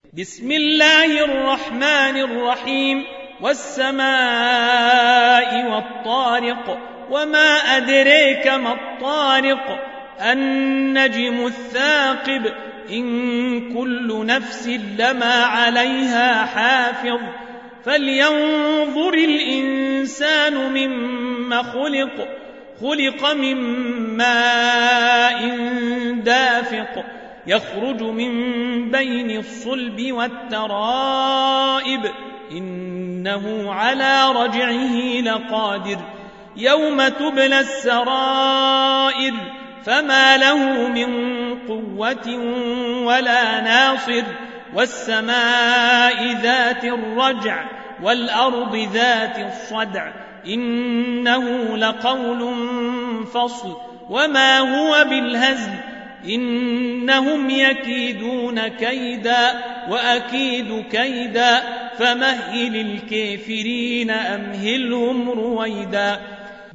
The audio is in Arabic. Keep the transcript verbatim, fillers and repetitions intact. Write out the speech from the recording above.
بسم الله الرحمن الرحيم والسماء والطارق وما أدريك ما الطارق النجم الثاقب إن كل نفس لما عليها حافظ فلينظر الإنسان مما خلق خلق من ماء دافق يخرج من بين الصلب والترائب إنه على رجعه لقادر يوم تبلى السرائر فما له من قوة ولا ناصر والسماء ذات الرجع والأرض ذات الصدع إنه لقول فصل وما هو بالهزل إنهم يكيدون كيدا وأكيد كيدا فمهل الكافرين أمهلهم رويدا